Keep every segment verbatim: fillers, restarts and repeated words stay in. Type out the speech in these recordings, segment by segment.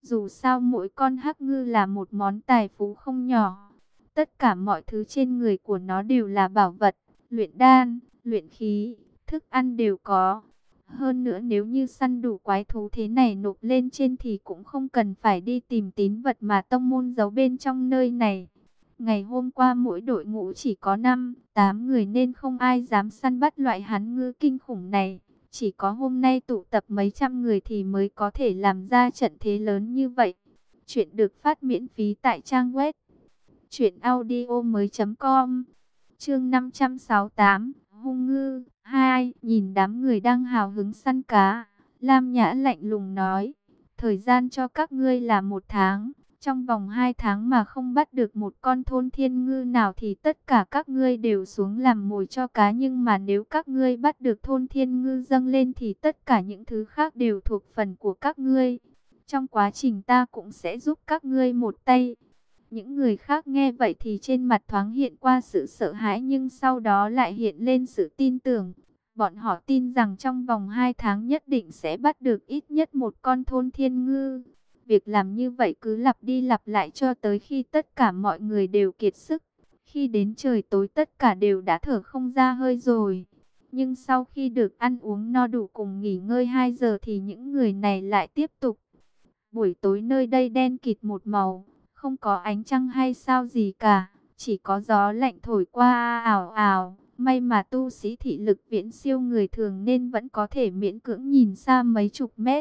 Dù sao mỗi con hắc ngư là một món tài phú không nhỏ. Tất cả mọi thứ trên người của nó đều là bảo vật, luyện đan, luyện khí, thức ăn đều có. Hơn nữa nếu như săn đủ quái thú thế này nộp lên trên thì cũng không cần phải đi tìm tín vật mà tông môn giấu bên trong nơi này. Ngày hôm qua mỗi đội ngũ chỉ có năm, tám người nên không ai dám săn bắt loại hán ngư kinh khủng này. Chỉ có hôm nay tụ tập mấy trăm người thì mới có thể làm ra trận thế lớn như vậy. Chuyện được phát miễn phí tại trang web truyện audio mới chấm com. Chương năm trăm sáu mươi tám, hung ngư hai. Nhìn đám người đang hào hứng săn cá, Lam Nhã lạnh lùng nói: thời gian cho các ngươi là một tháng. Trong vòng hai tháng mà không bắt được một con thôn thiên ngư nào thì tất cả các ngươi đều xuống làm mồi cho cá. Nhưng mà nếu các ngươi bắt được thôn thiên ngư dâng lên thì tất cả những thứ khác đều thuộc phần của các ngươi. Trong quá trình ta cũng sẽ giúp các ngươi một tay. Những người khác nghe vậy thì trên mặt thoáng hiện qua sự sợ hãi nhưng sau đó lại hiện lên sự tin tưởng. Bọn họ tin rằng trong vòng hai tháng nhất định sẽ bắt được ít nhất một con thôn thiên ngư. Việc làm như vậy cứ lặp đi lặp lại cho tới khi tất cả mọi người đều kiệt sức. Khi đến trời tối tất cả đều đã thở không ra hơi rồi. Nhưng sau khi được ăn uống no đủ cùng nghỉ ngơi hai giờ thì những người này lại tiếp tục. Buổi tối nơi đây đen kịt một màu, không có ánh trăng hay sao gì cả, chỉ có gió lạnh thổi qua ảo ảo. May mà tu sĩ thị lực viễn siêu người thường nên vẫn có thể miễn cưỡng nhìn xa mấy chục mét.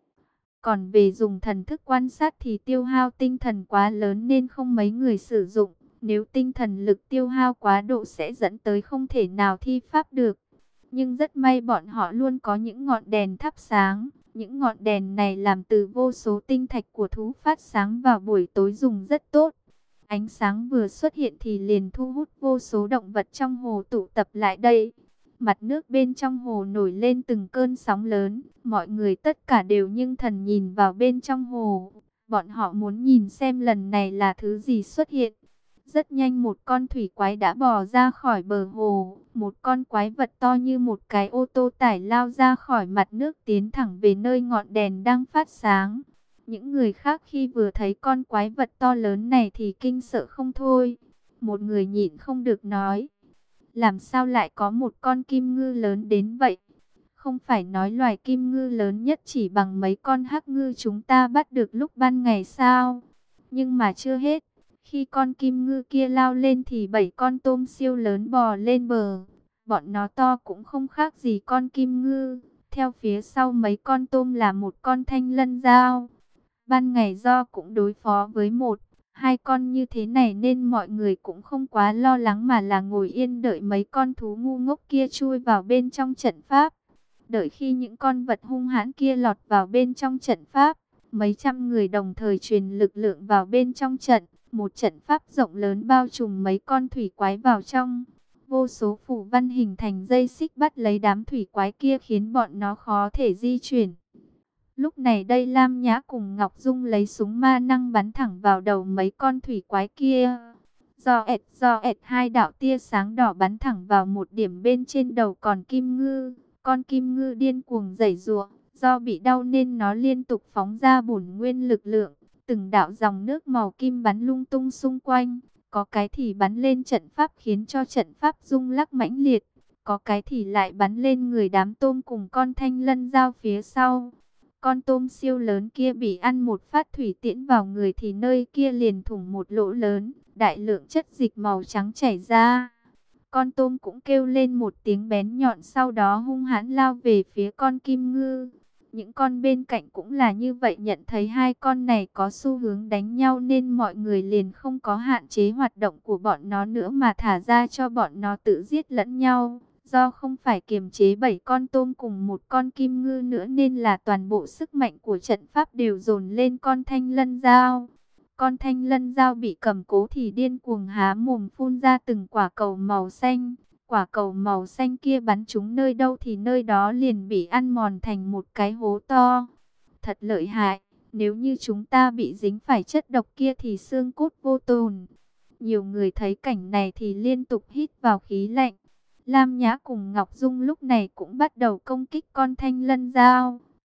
Còn về dùng thần thức quan sát thì tiêu hao tinh thần quá lớn nên không mấy người sử dụng. Nếu tinh thần lực tiêu hao quá độ sẽ dẫn tới không thể nào thi pháp được. Nhưng rất may bọn họ luôn có những ngọn đèn thắp sáng. Những ngọn đèn này làm từ vô số tinh thạch của thú phát sáng vào buổi tối dùng rất tốt. Ánh sáng vừa xuất hiện thì liền thu hút vô số động vật trong hồ tụ tập lại đây. Mặt nước bên trong hồ nổi lên từng cơn sóng lớn. Mọi người tất cả đều ngưng thần nhìn vào bên trong hồ. Bọn họ muốn nhìn xem lần này là thứ gì xuất hiện. Rất nhanh một con thủy quái đã bò ra khỏi bờ hồ. Một con quái vật to như một cái ô tô tải lao ra khỏi mặt nước tiến thẳng về nơi ngọn đèn đang phát sáng. Những người khác khi vừa thấy con quái vật to lớn này thì kinh sợ không thôi. Một người nhịn không được nói: làm sao lại có một con kim ngư lớn đến vậy? Không phải nói loài kim ngư lớn nhất chỉ bằng mấy con hắc ngư chúng ta bắt được lúc ban ngày sao? Nhưng mà chưa hết. Khi con kim ngư kia lao lên thì bảy con tôm siêu lớn bò lên bờ. Bọn nó to cũng không khác gì con kim ngư. Theo phía sau mấy con tôm là một con thanh lân dao. Ban ngày do cũng đối phó với một, hai con như thế này nên mọi người cũng không quá lo lắng mà là ngồi yên đợi mấy con thú ngu ngốc kia chui vào bên trong trận pháp. Đợi khi những con vật hung hãn kia lọt vào bên trong trận pháp, mấy trăm người đồng thời truyền lực lượng vào bên trong trận. Một trận pháp rộng lớn bao trùm mấy con thủy quái vào trong. Vô số phù văn hình thành dây xích bắt lấy đám thủy quái kia khiến bọn nó khó thể di chuyển. Lúc này đây Lam Nhã cùng Ngọc Dung lấy súng ma năng bắn thẳng vào đầu mấy con thủy quái kia. Do ẹt do ẹt hai đạo tia sáng đỏ bắn thẳng vào một điểm bên trên đầu còn kim ngư. Con kim ngư điên cuồng giãy giụa, do bị đau nên nó liên tục phóng ra bổn nguyên lực lượng. Từng đạo dòng nước màu kim bắn lung tung xung quanh, có cái thì bắn lên trận pháp khiến cho trận pháp rung lắc mãnh liệt, có cái thì lại bắn lên người đám tôm cùng con thanh lân dao phía sau. Con tôm siêu lớn kia bị ăn một phát thủy tiễn vào người thì nơi kia liền thủng một lỗ lớn, đại lượng chất dịch màu trắng chảy ra. Con tôm cũng kêu lên một tiếng bén nhọn sau đó hung hãn lao về phía con kim ngư. Những con bên cạnh cũng là như vậy, nhận thấy hai con này có xu hướng đánh nhau nên mọi người liền không có hạn chế hoạt động của bọn nó nữa mà thả ra cho bọn nó tự giết lẫn nhau. Do không phải kiềm chế bảy con tôm cùng một con kim ngư nữa nên là toàn bộ sức mạnh của trận pháp đều dồn lên con thanh lân dao. Con thanh lân dao bị cầm cố thì điên cuồng há mồm phun ra từng quả cầu màu xanh. Quả cầu màu xanh kia bắn trúng nơi đâu thì nơi đó liền bị ăn mòn thành một cái hố to. Thật lợi hại, nếu như chúng ta bị dính phải chất độc kia thì xương cốt vô tồn. Nhiều người thấy cảnh này thì liên tục hít vào khí lạnh. Lam Nhã cùng Ngọc Dung lúc này cũng bắt đầu công kích con thanh lân dao.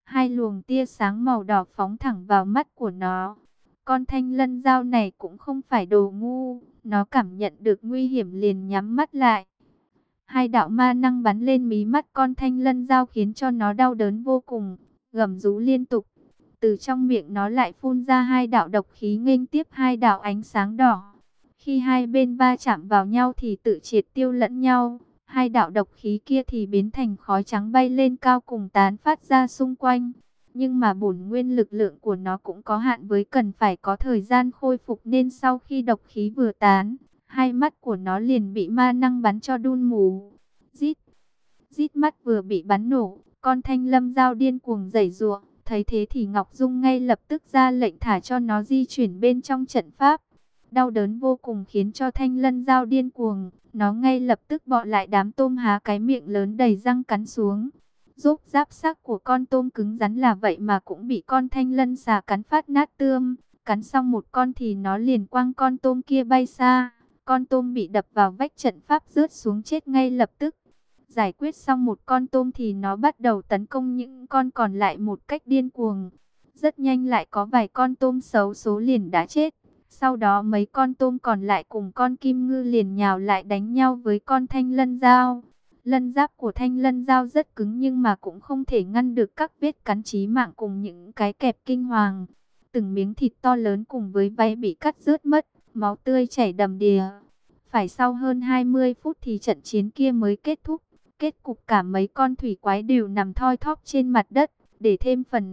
Hai luồng tia sáng màu đỏ phóng thẳng vào mắt của nó. Con thanh lân dao này cũng không phải đồ ngu, nó cảm nhận được nguy hiểm liền nhắm mắt lại. Hai đạo ma năng bắn lên mí mắt con thanh lân dao khiến cho nó đau đớn vô cùng, gầm rú liên tục. Từ trong miệng nó lại phun ra hai đạo độc khí nghênh tiếp hai đạo ánh sáng đỏ. Khi hai bên va chạm vào nhau thì tự triệt tiêu lẫn nhau. Hai đạo độc khí kia thì biến thành khói trắng bay lên cao cùng tán phát ra xung quanh. Nhưng mà bổn nguyên lực lượng của nó cũng có hạn, với cần phải có thời gian khôi phục, nên sau khi độc khí vừa tán, hai mắt của nó liền bị ma năng bắn cho đun mù. Rít, rít mắt vừa bị bắn nổ, con thanh lâm dao điên cuồng giãy giụa. Thấy thế thì Ngọc Dung ngay lập tức ra lệnh thả cho nó di chuyển bên trong trận pháp. Đau đớn vô cùng khiến cho thanh lân dao điên cuồng, nó ngay lập tức bọ lại đám tôm, há cái miệng lớn đầy răng cắn xuống. Rốt giáp xác của con tôm cứng rắn là vậy mà cũng bị con thanh lân xà cắn phát nát tươm. Cắn xong một con thì nó liền quăng con tôm kia bay xa. Con tôm bị đập vào vách trận pháp rớt xuống chết ngay lập tức. Giải quyết xong một con tôm thì nó bắt đầu tấn công những con còn lại một cách điên cuồng. Rất nhanh lại có vài con tôm xấu số liền đã chết. Sau đó mấy con tôm còn lại cùng con kim ngư liền nhào lại đánh nhau với con thanh lân dao. Lân giáp của thanh lân dao rất cứng nhưng mà cũng không thể ngăn được các vết cắn chí mạng cùng những cái kẹp kinh hoàng. Từng miếng thịt to lớn cùng với váy bị cắt rớt mất, máu tươi chảy đầm đìa. Phải sau hơn hai mươi phút thì trận chiến kia mới kết thúc. Kết cục cả mấy con thủy quái đều nằm thoi thóp trên mặt đất. Để thêm phần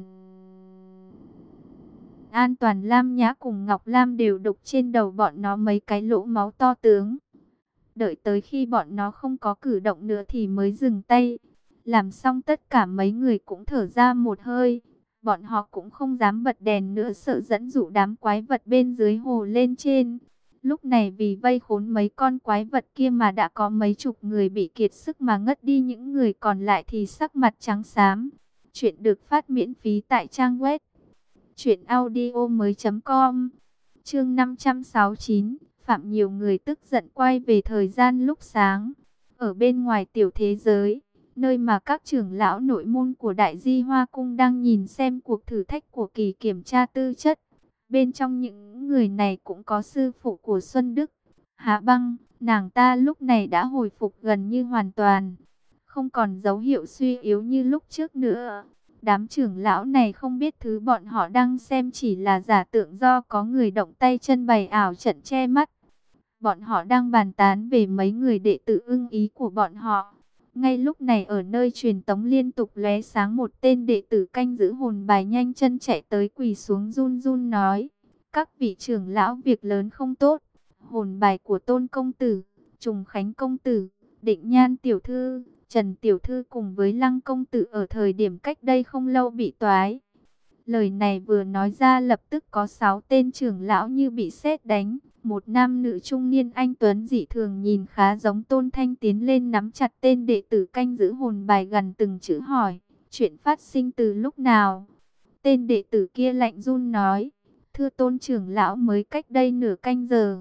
an toàn, Lam Nhã cùng Ngọc Lam đều đục trên đầu bọn nó mấy cái lỗ máu to tướng. Đợi tới khi bọn nó không có cử động nữa thì mới dừng tay. Làm xong tất cả mấy người cũng thở ra một hơi. Bọn họ cũng không dám bật đèn nữa, sợ dẫn dụ đám quái vật bên dưới hồ lên trên. Lúc này vì vây khốn mấy con quái vật kia mà đã có mấy chục người bị kiệt sức mà ngất đi, những người còn lại thì sắc mặt trắng xám. Chuyện được phát miễn phí tại trang web truyện audio mới chấm com. Chương năm trăm sáu mươi chín, Phạm nhiều người tức giận quay về thời gian lúc sáng. Ở bên ngoài tiểu thế giới, nơi mà các trưởng lão nội môn của Đại Di Hoa Cung đang nhìn xem cuộc thử thách của kỳ kiểm tra tư chất. Bên trong những người này cũng có sư phụ của Xuân Đức, Hạ Băng. Nàng ta lúc này đã hồi phục gần như hoàn toàn, không còn dấu hiệu suy yếu như lúc trước nữa. Đám trưởng lão này không biết thứ bọn họ đang xem chỉ là giả tượng do có người động tay chân bày ảo trận che mắt. Bọn họ đang bàn tán về mấy người đệ tử ưng ý của bọn họ. Ngay lúc này ở nơi truyền tống liên tục lóe sáng, một tên đệ tử canh giữ hồn bài nhanh chân chạy tới, quỳ xuống run run nói: các vị trưởng lão, việc lớn không tốt. Hồn bài của Tôn công tử, Trùng Khánh công tử, Định Nhan tiểu thư, Trần tiểu thư cùng với Lăng công tử ở thời điểm cách đây không lâu bị toái. Lời này vừa nói ra lập tức có sáu tên trưởng lão như bị sét đánh. Một nam nữ trung niên anh tuấn dị thường nhìn khá giống Tôn Thanh tiến lên nắm chặt tên đệ tử canh giữ hồn bài, gần từng chữ hỏi: chuyện phát sinh từ lúc nào? Tên đệ tử kia lạnh run nói: thưa Tôn trưởng lão, mới cách đây nửa canh giờ.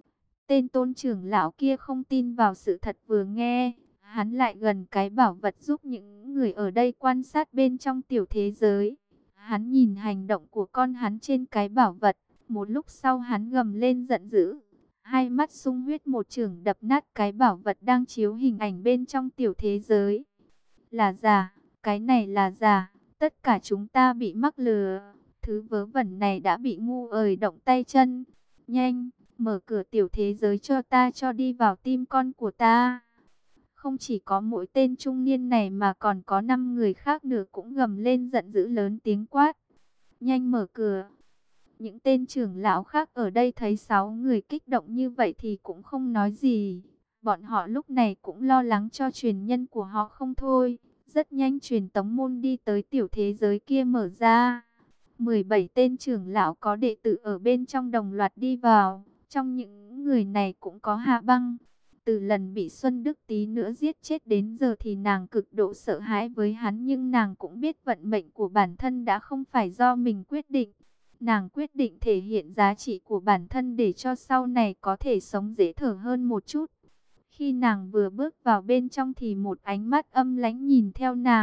Tên Tôn trưởng lão kia không tin vào sự thật vừa nghe. Hắn lại gần cái bảo vật giúp những người ở đây quan sát bên trong tiểu thế giới. Hắn nhìn hành động của con hắn trên cái bảo vật. Một lúc sau hắn gầm lên giận dữ. Hai mắt sung huyết một chưởng đập nát cái bảo vật đang chiếu hình ảnh bên trong tiểu thế giới. Là giả, cái này là giả. Tất cả chúng ta bị mắc lừa. Thứ vớ vẩn này đã bị ngu ời động tay chân. Nhanh, mở cửa tiểu thế giới cho ta, cho đi vào tim con của ta. Không chỉ có mỗi tên trung niên này mà còn có năm người khác nữa cũng gầm lên giận dữ, lớn tiếng quát: nhanh mở cửa. Những tên trưởng lão khác ở đây thấy sáu người kích động như vậy thì cũng không nói gì. Bọn họ lúc này cũng lo lắng cho truyền nhân của họ không thôi. Rất nhanh truyền tống môn đi tới tiểu thế giới kia mở ra. mười bảy tên trưởng lão có đệ tử ở bên trong đồng loạt đi vào. Trong những người này cũng có Hạ Băng. Từ lần bị Xuân Đức tí nữa giết chết đến giờ thì nàng cực độ sợ hãi với hắn, nhưng nàng cũng biết vận mệnh của bản thân đã không phải do mình quyết định. Nàng quyết định thể hiện giá trị của bản thân để cho sau này có thể sống dễ thở hơn một chút. Khi nàng vừa bước vào bên trong thì một ánh mắt âm lãnh nhìn theo nàng.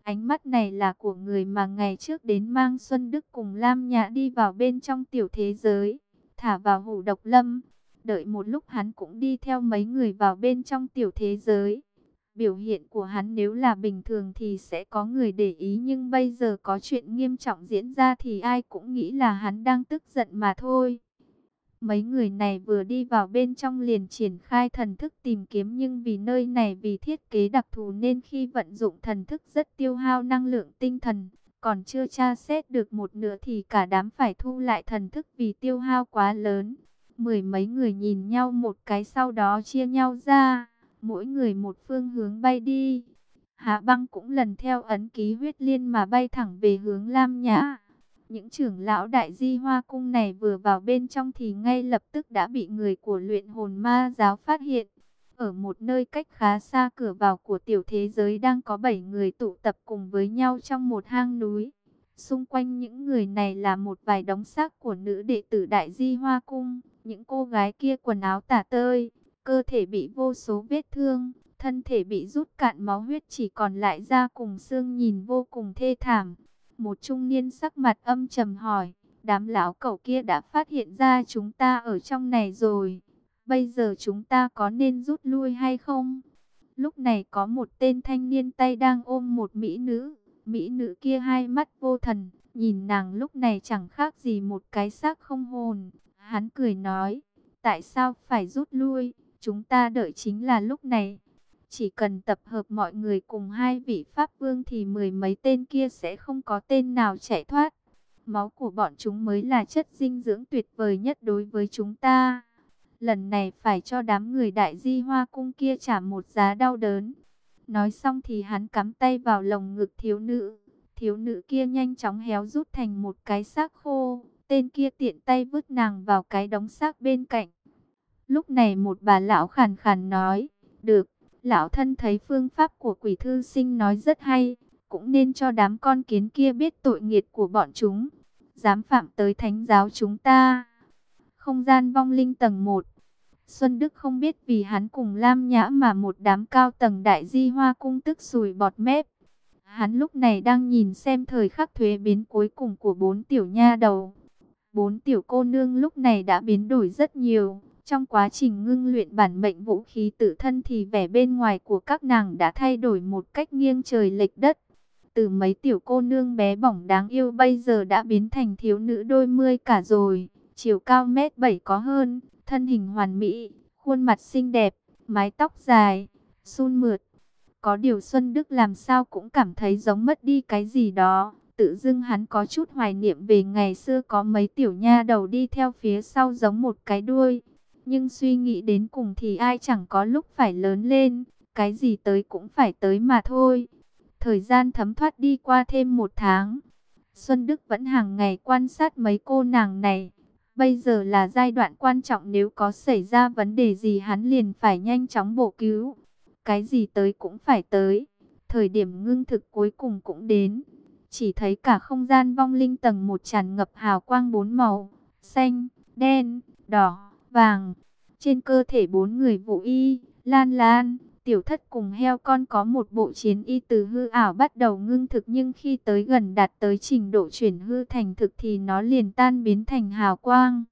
Ánh mắt này là của người mà ngày trước đến mang Xuân Đức cùng Lam Nhã đi vào bên trong tiểu thế giới, thả vào hủ độc lâm. Đợi một lúc hắn cũng đi theo mấy người vào bên trong tiểu thế giới. Biểu hiện của hắn nếu là bình thường thì sẽ có người để ý, nhưng bây giờ có chuyện nghiêm trọng diễn ra thì ai cũng nghĩ là hắn đang tức giận mà thôi. Mấy người này vừa đi vào bên trong liền triển khai thần thức tìm kiếm, nhưng vì nơi này vì thiết kế đặc thù nên khi vận dụng thần thức rất tiêu hao năng lượng tinh thần. Còn chưa tra xét được một nửa thì cả đám phải thu lại thần thức vì tiêu hao quá lớn. Mười mấy người nhìn nhau một cái sau đó chia nhau ra, mỗi người một phương hướng bay đi. Hạ Băng cũng lần theo ấn ký huyết liên mà bay thẳng về hướng Lam Nhã. Những trưởng lão Đại Di Hoa Cung này vừa vào bên trong thì ngay lập tức đã bị người của luyện hồn ma giáo phát hiện. Ở một nơi cách khá xa cửa vào của tiểu thế giới đang có bảy người tụ tập cùng với nhau trong một hang núi. Xung quanh những người này là một vài đống xác của nữ đệ tử Đại Di Hoa Cung. Những cô gái kia quần áo tả tơi, cơ thể bị vô số vết thương, thân thể bị rút cạn máu huyết, chỉ còn lại da cùng xương, nhìn vô cùng thê thảm. Một trung niên sắc mặt âm trầm hỏi, đám lão cẩu kia đã phát hiện ra chúng ta ở trong này rồi. Bây giờ chúng ta có nên rút lui hay không? Lúc này có một tên thanh niên tay đang ôm một mỹ nữ. Mỹ nữ kia hai mắt vô thần, nhìn nàng lúc này chẳng khác gì một cái xác không hồn. Hắn cười nói, tại sao phải rút lui? Chúng ta đợi chính là lúc này. Chỉ cần tập hợp mọi người cùng hai vị Pháp Vương thì mười mấy tên kia sẽ không có tên nào chạy thoát. Máu của bọn chúng mới là chất dinh dưỡng tuyệt vời nhất đối với chúng ta. Lần này phải cho đám người Đại Di Hoa Cung kia trả một giá đau đớn. Nói xong thì hắn cắm tay vào lồng ngực thiếu nữ. Thiếu nữ kia nhanh chóng héo rút thành một cái xác khô. Tên kia tiện tay vứt nàng vào cái đống xác bên cạnh. Lúc này một bà lão khàn khàn nói, được. Lão thân thấy phương pháp của quỷ thư sinh nói rất hay, cũng nên cho đám con kiến kia biết tội nghiệt của bọn chúng, dám phạm tới thánh giáo chúng ta. Không gian vong linh tầng một. Xuân Đức không biết vì hắn cùng Lam Nhã mà một đám cao tầng Đại Di Hoa Cung tức sùi bọt mép. Hắn lúc này đang nhìn xem thời khắc thuế biến cuối cùng của bốn tiểu nha đầu. Bốn tiểu cô nương lúc này đã biến đổi rất nhiều. Trong quá trình ngưng luyện bản mệnh vũ khí tự thân thì vẻ bên ngoài của các nàng đã thay đổi một cách nghiêng trời lệch đất. Từ mấy tiểu cô nương bé bỏng đáng yêu bây giờ đã biến thành thiếu nữ đôi mươi cả rồi. Chiều cao mét bảy có hơn, thân hình hoàn mỹ, khuôn mặt xinh đẹp, mái tóc dài, sun mượt. Có điều Xuân Đức làm sao cũng cảm thấy giống mất đi cái gì đó. Tự dưng hắn có chút hoài niệm về ngày xưa có mấy tiểu nha đầu đi theo phía sau giống một cái đuôi. Nhưng suy nghĩ đến cùng thì ai chẳng có lúc phải lớn lên, cái gì tới cũng phải tới mà thôi. Thời gian thấm thoát đi qua thêm một tháng. Xuân Đức vẫn hàng ngày quan sát mấy cô nàng này. Bây giờ là giai đoạn quan trọng, nếu có xảy ra vấn đề gì hắn liền phải nhanh chóng bổ cứu. Cái gì tới cũng phải tới. Thời điểm ngưng thực cuối cùng cũng đến. Chỉ thấy cả không gian vong linh tầng một tràn ngập hào quang bốn màu, xanh, đen, đỏ, vàng. Trên cơ thể bốn người Vũ Y, Lan Lan, Tiểu Thất cùng heo con có một bộ chiến y từ hư ảo bắt đầu ngưng thực, nhưng khi tới gần đạt tới trình độ chuyển hư thành thực thì nó liền tan biến thành hào quang.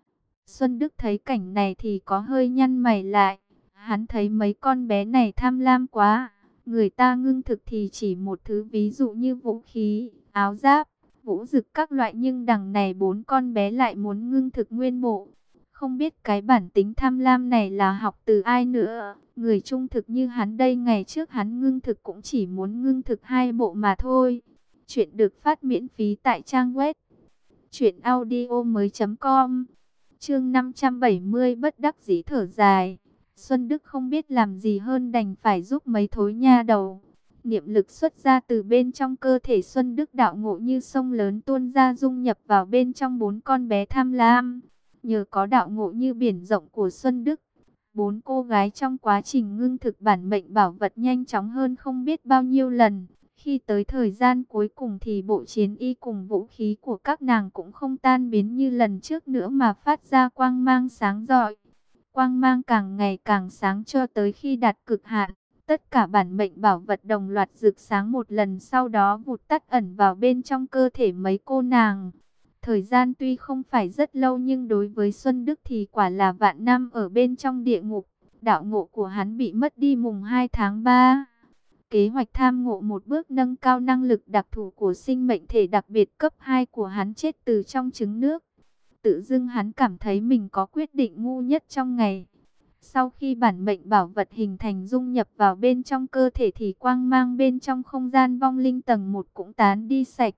Xuân Đức thấy cảnh này thì có hơi nhăn mày lại. Hắn thấy mấy con bé này tham lam quá. Người ta ngưng thực thì chỉ một thứ, ví dụ như vũ khí, áo giáp, vũ dực các loại, nhưng đằng này bốn con bé lại muốn ngưng thực nguyên bộ. Không biết cái bản tính tham lam này là học từ ai nữa. Người trung thực như hắn đây, ngày trước hắn ngưng thực cũng chỉ muốn ngưng thực hai bộ mà thôi. Chuyện được phát miễn phí tại trang web truyện audio mới chấm com. Chương năm trăm bảy mươi bất đắc dĩ thở dài. Xuân Đức không biết làm gì hơn đành phải giúp mấy thối nha đầu. Niệm lực xuất ra từ bên trong cơ thể Xuân Đức, đạo ngộ như sông lớn tuôn ra dung nhập vào bên trong bốn con bé tham lam. Nhờ có đạo ngộ như biển rộng của Xuân Đức, bốn cô gái trong quá trình ngưng thực bản mệnh bảo vật nhanh chóng hơn không biết bao nhiêu lần. Khi tới thời gian cuối cùng thì bộ chiến y cùng vũ khí của các nàng cũng không tan biến như lần trước nữa mà phát ra quang mang sáng rọi. Quang mang càng ngày càng sáng cho tới khi đạt cực hạn, Tất cả bản mệnh bảo vật đồng loạt rực sáng một lần, sau đó vụt tắt ẩn vào bên trong cơ thể mấy cô nàng. Thời gian tuy không phải rất lâu nhưng đối với Xuân Đức thì quả là vạn năm ở bên trong địa ngục. Đạo ngộ của hắn bị mất đi mùng hai tháng ba. Kế hoạch tham ngộ một bước nâng cao năng lực đặc thù của sinh mệnh thể đặc biệt cấp hai của hắn chết từ trong trứng nước. Tự dưng hắn cảm thấy mình có quyết định ngu nhất trong ngày. Sau khi bản mệnh bảo vật hình thành dung nhập vào bên trong cơ thể thì quang mang bên trong không gian vong linh tầng một cũng tán đi sạch.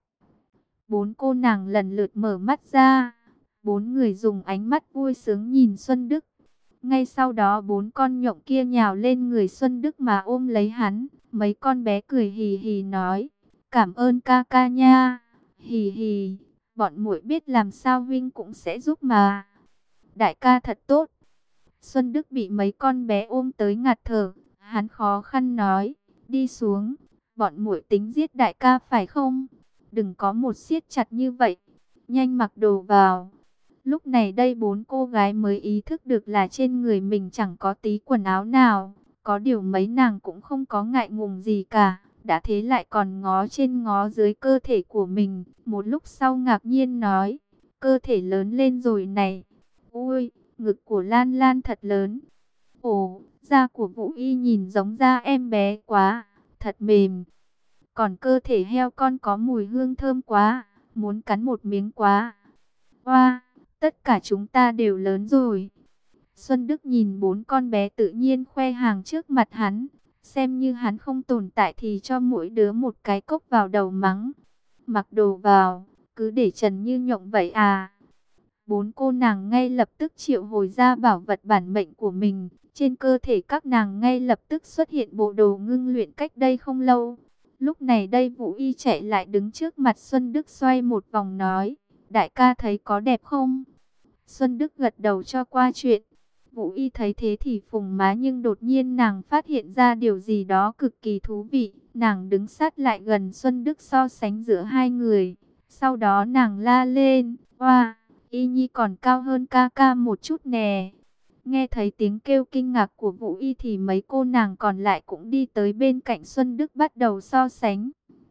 Bốn cô nàng lần lượt mở mắt ra. Bốn người dùng ánh mắt vui sướng nhìn Xuân Đức. Ngay sau đó bốn con nhộng kia nhào lên người Xuân Đức mà ôm lấy hắn. Mấy con bé cười hì hì nói, cảm ơn ca ca nha. Hì hì, bọn muội biết làm sao huynh cũng sẽ giúp mà. Đại ca thật tốt. Xuân Đức bị mấy con bé ôm tới ngạt thở. Hắn khó khăn nói, đi xuống. Bọn muội tính giết đại ca phải không? Đừng có một siết chặt như vậy. Nhanh mặc đồ vào. Lúc này đây bốn cô gái mới ý thức được là trên người mình chẳng có tí quần áo nào. Có điều mấy nàng cũng không có ngại ngùng gì cả. Đã thế lại còn ngó trên ngó dưới cơ thể của mình. Một lúc sau ngạc nhiên nói, cơ thể lớn lên rồi này. Ui, ngực của Lan Lan thật lớn. Ồ, da của Vũ Y nhìn giống da em bé quá, thật mềm. Còn cơ thể heo con có mùi hương thơm quá, muốn cắn một miếng quá. Hoa, tất cả chúng ta đều lớn rồi. Xuân Đức nhìn bốn con bé tự nhiên khoe hàng trước mặt hắn. Xem như hắn không tồn tại thì cho mỗi đứa một cái cốc vào đầu mắng. Mặc đồ vào, cứ để trần như nhộng vậy à. Bốn cô nàng ngay lập tức triệu hồi ra bảo vật bản mệnh của mình. Trên cơ thể các nàng ngay lập tức xuất hiện bộ đồ ngưng luyện cách đây không lâu. Lúc này đây Vũ Y chạy lại đứng trước mặt Xuân Đức xoay một vòng nói, đại ca thấy có đẹp không? Xuân Đức gật đầu cho qua chuyện. Vũ Y thấy thế thì phùng má, nhưng đột nhiên nàng phát hiện ra điều gì đó cực kỳ thú vị. Nàng đứng sát lại gần Xuân Đức so sánh giữa hai người. Sau đó nàng la lên, oa, Y Nhi còn cao hơn ca ca một chút nè. Nghe thấy tiếng kêu kinh ngạc của Vũ Y thì mấy cô nàng còn lại cũng đi tới bên cạnh Xuân Đức bắt đầu so sánh.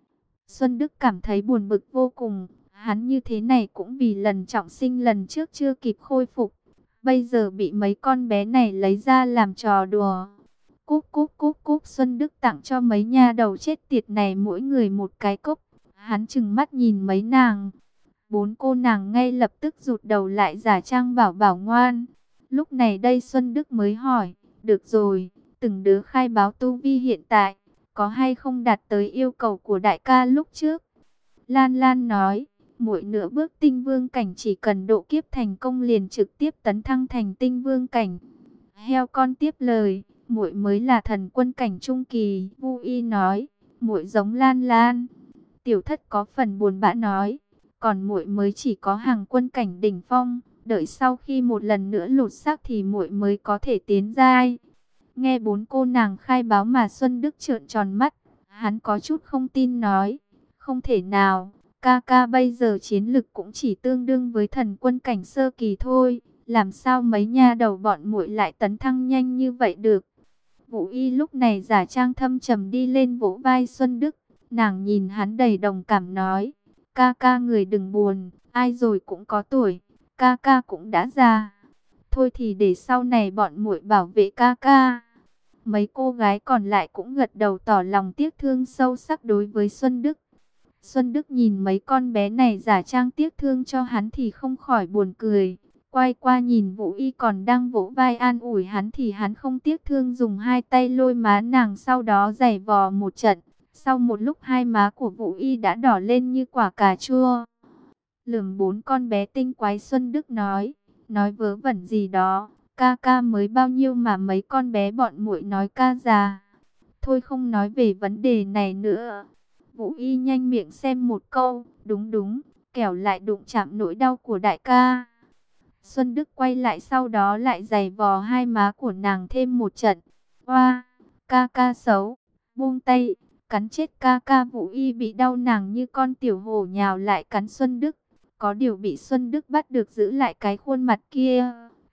Xuân Đức cảm thấy buồn bực vô cùng. Hắn như thế này cũng vì lần trọng sinh lần trước chưa kịp khôi phục. Bây giờ bị mấy con bé này lấy ra làm trò đùa. Cúp cúp cúp cúp, Xuân Đức tặng cho mấy nha đầu chết tiệt này mỗi người một cái cốc. Hắn trừng mắt nhìn mấy nàng. Bốn cô nàng ngay lập tức rụt đầu lại giả trang bảo bảo ngoan. Lúc này đây Xuân Đức mới hỏi, được rồi, từng đứa khai báo tu vi hiện tại, có hay không đạt tới yêu cầu của đại ca lúc trước? Lan Lan nói, mỗi nửa bước tinh vương cảnh chỉ cần độ kiếp thành công liền trực tiếp tấn thăng thành tinh vương cảnh. Heo con tiếp lời, muội mới là thần quân cảnh trung kỳ. Vu Y nói, muội giống Lan Lan. Tiểu Thất có phần buồn bã nói, còn muội mới chỉ có hàng quân cảnh đỉnh phong. Đợi sau khi một lần nữa lột xác thì muội mới có thể tiến giai. Nghe bốn cô nàng khai báo mà Xuân Đức trợn tròn mắt. Hắn có chút không tin nói, không thể nào. Ca ca bây giờ chiến lực cũng chỉ tương đương với thần quân cảnh sơ kỳ thôi. Làm sao mấy nha đầu bọn muội lại tấn thăng nhanh như vậy được? Vũ Y lúc này giả trang thâm trầm đi lên vỗ vai Xuân Đức. Nàng nhìn hắn đầy đồng cảm nói, ca ca người đừng buồn, ai rồi cũng có tuổi. Ca ca cũng đã già. Thôi thì để sau này bọn muội bảo vệ ca ca. Mấy cô gái còn lại cũng gật đầu tỏ lòng tiếc thương sâu sắc đối với Xuân Đức. Xuân Đức nhìn mấy con bé này giả trang tiếc thương cho hắn thì không khỏi buồn cười. Quay qua nhìn Vũ Y còn đang vỗ vai an ủi hắn thì hắn không tiếc thương dùng hai tay lôi má nàng, sau đó giày vò một trận. Sau một lúc hai má của Vũ Y đã đỏ lên như quả cà chua. Lườm bốn con bé tinh quái, Xuân Đức nói, nói vớ vẩn gì đó, ca ca mới bao nhiêu mà mấy con bé bọn muội nói ca già. Thôi không nói về vấn đề này nữa. Vũ Y nhanh miệng xem một câu, đúng đúng, kẻo lại đụng chạm nỗi đau của đại ca. Xuân Đức quay lại sau đó lại giày vò hai má của nàng thêm một trận. Oa, ca ca xấu, buông tay, cắn chết ca ca. Vũ Y bị đau nàng như con tiểu hổ nhào lại cắn Xuân Đức. Có điều bị Xuân Đức bắt được giữ lại cái khuôn mặt kia.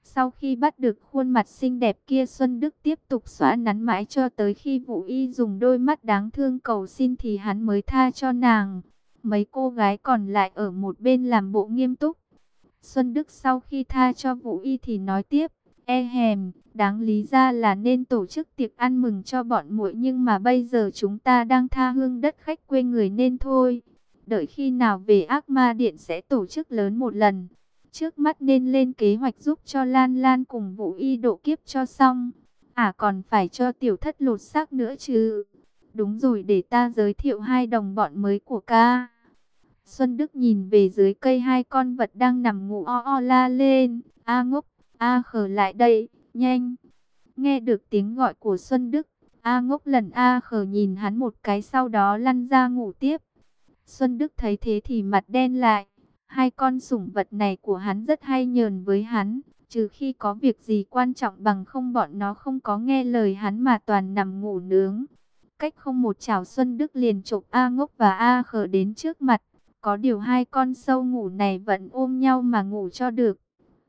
Sau khi bắt được khuôn mặt xinh đẹp kia, Xuân Đức tiếp tục xóa nắn mãi cho tới khi Vũ Y dùng đôi mắt đáng thương cầu xin thì hắn mới tha cho nàng. Mấy cô gái còn lại ở một bên làm bộ nghiêm túc. Xuân Đức sau khi tha cho Vũ Y thì nói tiếp, e hèm, đáng lý ra là nên tổ chức tiệc ăn mừng cho bọn muội, nhưng mà bây giờ chúng ta đang tha hương đất khách quê người nên thôi. Đợi khi nào về Ác Ma Điện sẽ tổ chức lớn một lần. Trước mắt nên lên kế hoạch giúp cho Lan Lan cùng Vũ Y độ kiếp cho xong. À còn phải cho tiểu thất lột xác nữa chứ. Đúng rồi, để ta giới thiệu hai đồng bọn mới của ca. Xuân Đức nhìn về dưới cây hai con vật đang nằm ngủ o o la lên. A Ngốc, A Khờ lại đây, nhanh. Nghe được tiếng gọi của Xuân Đức, A Ngốc lần A Khờ nhìn hắn một cái sau đó lăn ra ngủ tiếp. Xuân Đức thấy thế thì mặt đen lại. Hai con sủng vật này của hắn rất hay nhờn với hắn, trừ khi có việc gì quan trọng, bằng không bọn nó không có nghe lời hắn mà toàn nằm ngủ nướng. Cách không một chảo, Xuân Đức liền chộp A Ngốc và A Khờ đến trước mặt. Có điều hai con sâu ngủ này vẫn ôm nhau mà ngủ cho được.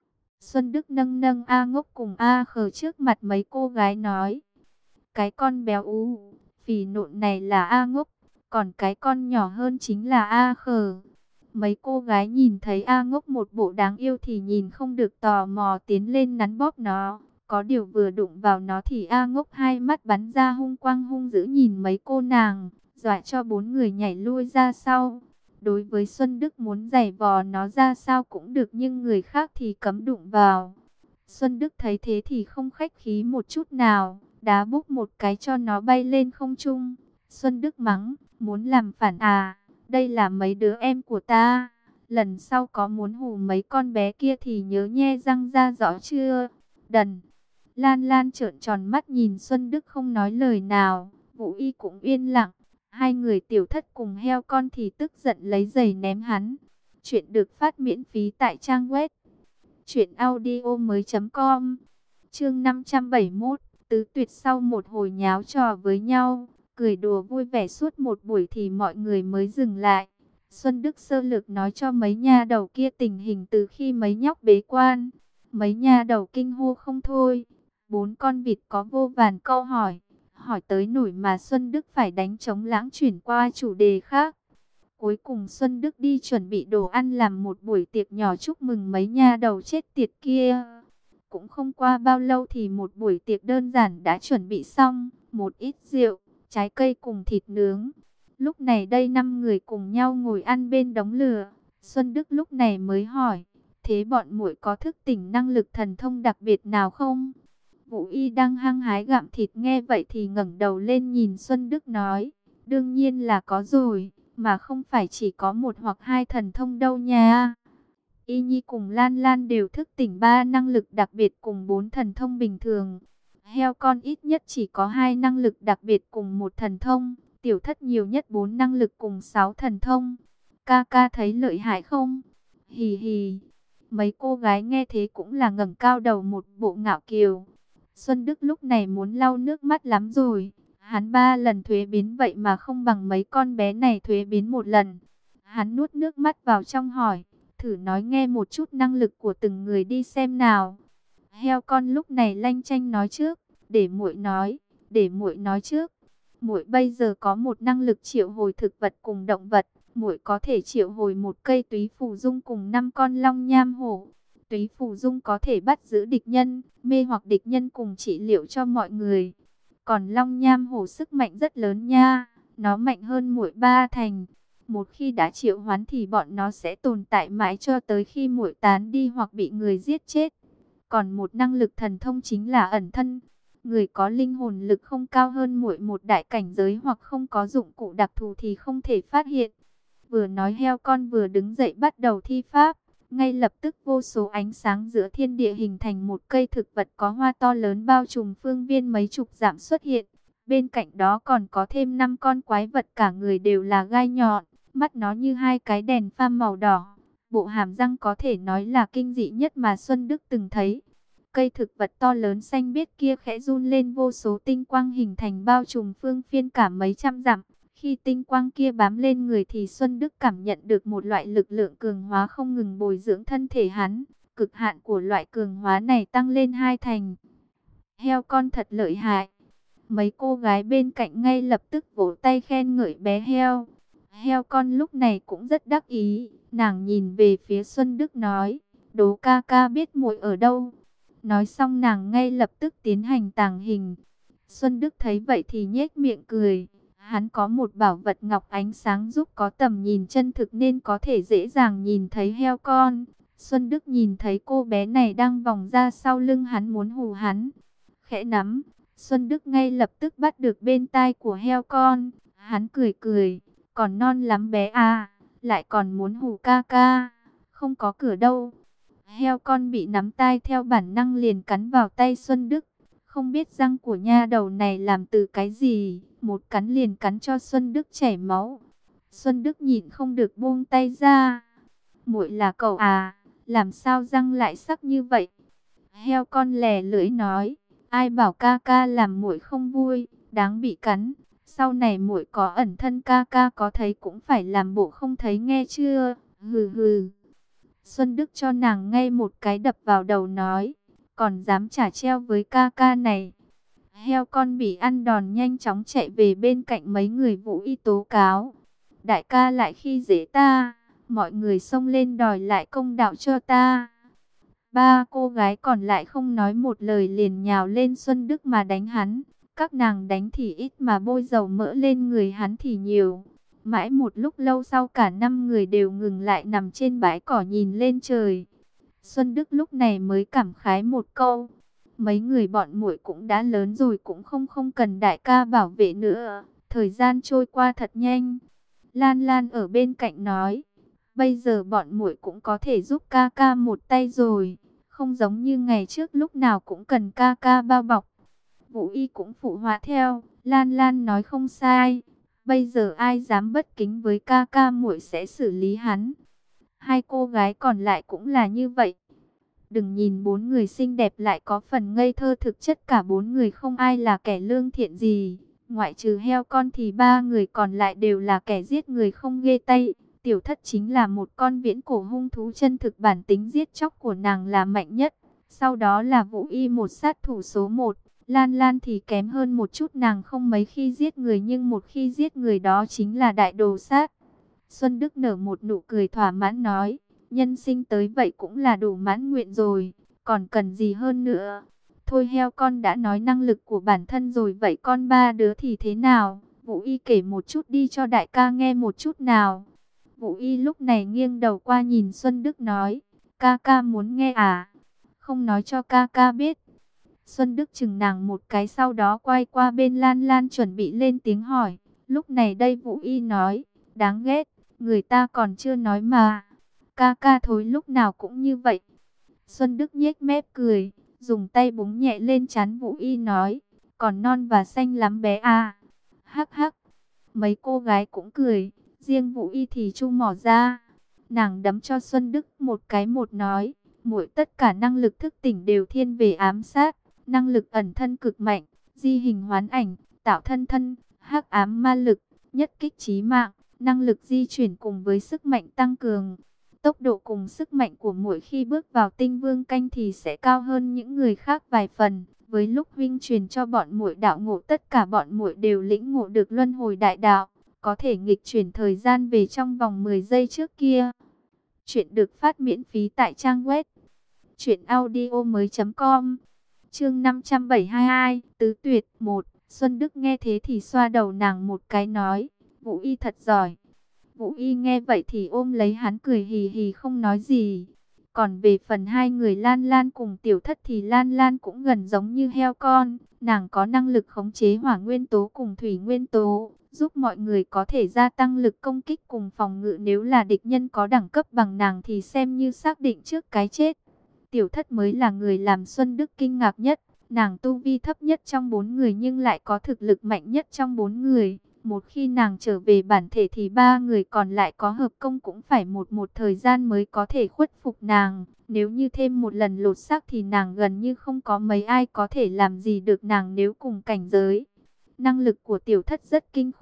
Xuân Đức nâng nâng A Ngốc cùng A Khờ trước mặt mấy cô gái nói, cái con béo ú, phì nộn này là A Ngốc, còn cái con nhỏ hơn chính là A Khờ. Mấy cô gái nhìn thấy A Ngốc một bộ đáng yêu thì nhìn không được tò mò tiến lên nắn bóp nó. Có điều vừa đụng vào nó thì A Ngốc hai mắt bắn ra hung quang hung dữ nhìn mấy cô nàng, dọa cho bốn người nhảy lui ra sau. Đối với Xuân Đức muốn giày vò nó ra sao cũng được, nhưng người khác thì cấm đụng vào. Xuân Đức thấy thế thì không khách khí một chút nào, đá búp một cái cho nó bay lên không trung. Xuân Đức mắng, muốn làm phản à? Đây là mấy đứa em của ta. Lần sau có muốn hù mấy con bé kia thì nhớ nhe răng ra, rõ chưa? Đần. Lan Lan trợn tròn mắt nhìn Xuân Đức không nói lời nào. Vũ Y cũng yên lặng. Hai người tiểu thất cùng heo con thì tức giận lấy giày ném hắn. Chuyện được phát miễn phí tại trang web truyện audio mới chấm com. Chương năm trăm bảy mươi mốt. Tứ tuyệt sau một hồi nháo trò với nhau, cười đùa vui vẻ suốt một buổi thì mọi người mới dừng lại. Xuân Đức sơ lược nói cho mấy nha đầu kia tình hình từ khi mấy nhóc bế quan. Mấy nha đầu kinh hô không thôi. Bốn con vịt có vô vàn câu hỏi, hỏi tới nổi mà Xuân Đức phải đánh trống lãng chuyển qua chủ đề khác. Cuối cùng Xuân Đức đi chuẩn bị đồ ăn làm một buổi tiệc nhỏ chúc mừng mấy nha đầu chết tiệt kia. Cũng không qua bao lâu thì một buổi tiệc đơn giản đã chuẩn bị xong, một ít rượu, trái cây cùng thịt nướng. Lúc này đây năm người cùng nhau ngồi ăn bên đống lửa. Xuân Đức lúc này mới hỏi, thế bọn muội có thức tỉnh năng lực thần thông đặc biệt nào không? Vũ Y đang hăng hái gặm thịt nghe vậy thì ngẩng đầu lên nhìn Xuân Đức nói, đương nhiên là có rồi, mà không phải chỉ có một hoặc hai thần thông đâu nha. Y Nhi cùng Lan Lan đều thức tỉnh ba năng lực đặc biệt cùng bốn thần thông bình thường. Heo con ít nhất chỉ có hai năng lực đặc biệt cùng một thần thông. Tiểu thất nhiều nhất bốn năng lực cùng sáu thần thông. Ca ca thấy lợi hại không? Hì hì. Mấy cô gái nghe thế cũng là ngẩng cao đầu một bộ ngạo kiều. Xuân Đức lúc này muốn lau nước mắt lắm rồi. Hắn ba lần thuế biến vậy mà không bằng mấy con bé này thuế biến một lần. Hắn nuốt nước mắt vào trong hỏi, thử nói nghe một chút năng lực của từng người đi xem nào. Heo con lúc này lanh chanh nói trước, để muội nói, để muội nói trước. Muội bây giờ có một năng lực triệu hồi thực vật cùng động vật, muội có thể triệu hồi một cây túy phù dung cùng năm con long nham hổ. Túy phù dung có thể bắt giữ địch nhân, mê hoặc địch nhân cùng trị liệu cho mọi người. Còn long nham hổ sức mạnh rất lớn nha, nó mạnh hơn muội ba thành. Một khi đã triệu hoán thì bọn nó sẽ tồn tại mãi cho tới khi muội tán đi hoặc bị người giết chết. Còn một năng lực thần thông chính là ẩn thân. Người có linh hồn lực không cao hơn muội một đại cảnh giới hoặc không có dụng cụ đặc thù thì không thể phát hiện. Vừa nói heo con vừa đứng dậy bắt đầu thi pháp. Ngay lập tức vô số ánh sáng giữa thiên địa hình thành một cây thực vật có hoa to lớn bao trùm phương viên mấy chục dặm xuất hiện. Bên cạnh đó còn có thêm năm con quái vật cả người đều là gai nhọn. Mắt nó như hai cái đèn pha màu đỏ. Bộ hàm răng có thể nói là kinh dị nhất mà Xuân Đức từng thấy. Cây thực vật to lớn xanh biếc kia khẽ run lên, vô số tinh quang hình thành bao trùm phương viên cả mấy trăm dặm. Khi tinh quang kia bám lên người thì Xuân Đức cảm nhận được một loại lực lượng cường hóa không ngừng bồi dưỡng thân thể hắn. cực hạn của loại cường hóa này tăng lên hai thành. Heo con thật lợi hại. Mấy cô gái bên cạnh ngay lập tức vỗ tay khen ngợi bé heo. Heo con lúc này cũng rất đắc ý. Nàng nhìn về phía Xuân Đức nói, đố ca ca biết muội ở đâu. Nói xong nàng ngay lập tức tiến hành tàng hình. Xuân Đức thấy vậy thì nhếch miệng cười. Hắn có một bảo vật ngọc ánh sáng giúp có tầm nhìn chân thực nên có thể dễ dàng nhìn thấy heo con. Xuân Đức nhìn thấy cô bé này đang vòng ra sau lưng hắn muốn hù hắn. Khẽ nắm, Xuân Đức ngay lập tức bắt được bên tai của heo con. Hắn cười cười, còn non lắm bé à, lại còn muốn hù ca ca, không có cửa đâu. Heo con bị nắm tai theo bản năng liền cắn vào tay Xuân Đức. Không biết răng của nha đầu này làm từ cái gì, một cắn liền cắn cho Xuân Đức chảy máu. Xuân Đức nhịn không được buông tay ra. Muội là cậu à, làm sao răng lại sắc như vậy? Heo con lè lưỡi nói, ai bảo ca ca làm muội không vui, đáng bị cắn. Sau này muội có ẩn thân ca ca có thấy cũng phải làm bộ không thấy nghe chưa? Hừ hừ. Xuân Đức cho nàng ngay một cái đập vào đầu nói, còn dám trả treo với ca ca này. Heo con bị ăn đòn nhanh chóng chạy về bên cạnh mấy người Vũ Y tố cáo. Đại ca lại khi dễ ta, mọi người xông lên đòi lại công đạo cho ta. Ba cô gái còn lại không nói một lời liền nhào lên Xuân Đức mà đánh hắn. Các nàng đánh thì ít mà bôi dầu mỡ lên người hắn thì nhiều. Mãi một lúc lâu sau cả năm người đều ngừng lại nằm trên bãi cỏ nhìn lên trời. Xuân Đức lúc này mới cảm khái một câu. Mấy người bọn muội cũng đã lớn rồi cũng không không cần đại ca bảo vệ nữa. Thời gian trôi qua thật nhanh. Lan Lan ở bên cạnh nói. Bây giờ bọn muội cũng có thể giúp ca ca một tay rồi. Không giống như ngày trước lúc nào cũng cần ca ca bao bọc. Vũ Y cũng phụ họa theo. Lan Lan nói không sai. Bây giờ ai dám bất kính với ca ca muội sẽ xử lý hắn. Hai cô gái còn lại cũng là như vậy. Đừng nhìn bốn người xinh đẹp lại có phần ngây thơ, thực chất cả bốn người không ai là kẻ lương thiện gì. Ngoại trừ heo con thì ba người còn lại đều là kẻ giết người không ghê tay. Tiểu Thất chính là một con viễn cổ hung thú, chân thực bản tính giết chóc của nàng là mạnh nhất. Sau đó là Vũ Y, một sát thủ số một. Lan Lan thì kém hơn một chút, nàng không mấy khi giết người nhưng một khi giết người đó chính là đại đồ sát. Xuân Đức nở một nụ cười thỏa mãn nói, nhân sinh tới vậy cũng là đủ mãn nguyện rồi, còn cần gì hơn nữa. Thôi heo con đã nói năng lực của bản thân rồi, vậy con ba đứa thì thế nào? Vũ Y kể một chút đi cho đại ca nghe một chút nào. Vũ Y lúc này nghiêng đầu qua nhìn Xuân Đức nói, ca ca muốn nghe à? Không nói cho ca ca biết. Xuân Đức chừng nàng một cái, sau đó quay qua bên Lan Lan chuẩn bị lên tiếng hỏi. Lúc này đây Vũ Y nói, đáng ghét, người ta còn chưa nói mà. Ca ca thối lúc nào cũng như vậy. Xuân Đức nhếch mép cười, dùng tay búng nhẹ lên trán Vũ Y nói, còn non và xanh lắm bé à. Hắc hắc, mấy cô gái cũng cười, riêng Vũ Y thì chu mỏ ra. Nàng đấm cho Xuân Đức một cái một nói, mỗi tất cả năng lực thức tỉnh đều thiên về ám sát. Năng lực ẩn thân cực mạnh, di hình hoán ảnh, tạo thân thân, hắc ám ma lực, nhất kích chí mạng, năng lực di chuyển cùng với sức mạnh tăng cường. Tốc độ cùng sức mạnh của muội khi bước vào tinh vương canh thì sẽ cao hơn những người khác vài phần. Với lúc huynh truyền cho bọn muội đạo ngộ, tất cả bọn muội đều lĩnh ngộ được luân hồi đại đạo, có thể nghịch chuyển thời gian về trong vòng mười giây trước kia. Chuyện được phát miễn phí tại trang web truyện audio mới chấm com. Chương năm trăm bảy mươi hai, Tứ Tuyệt một. Xuân Đức nghe thế thì xoa đầu nàng một cái nói, Vũ Y thật giỏi. Vũ Y nghe vậy thì ôm lấy hắn cười hì hì không nói gì. Còn về phần hai người Lan Lan cùng Tiểu Thất thì Lan Lan cũng gần giống như heo con. Nàng có năng lực khống chế hỏa nguyên tố cùng thủy nguyên tố, giúp mọi người có thể gia tăng lực công kích cùng phòng ngự. Nếu là địch nhân có đẳng cấp bằng nàng thì xem như xác định trước cái chết. Tiểu Thất mới là người làm Xuân Đức kinh ngạc nhất. Nàng tu vi thấp nhất trong bốn người nhưng lại có thực lực mạnh nhất trong bốn người. Một khi nàng trở về bản thể thì ba người còn lại có hợp công cũng phải một một thời gian mới có thể khuất phục nàng. Nếu như thêm một lần lột xác thì nàng gần như không có mấy ai có thể làm gì được nàng nếu cùng cảnh giới. Năng lực của Tiểu Thất rất kinh khủng.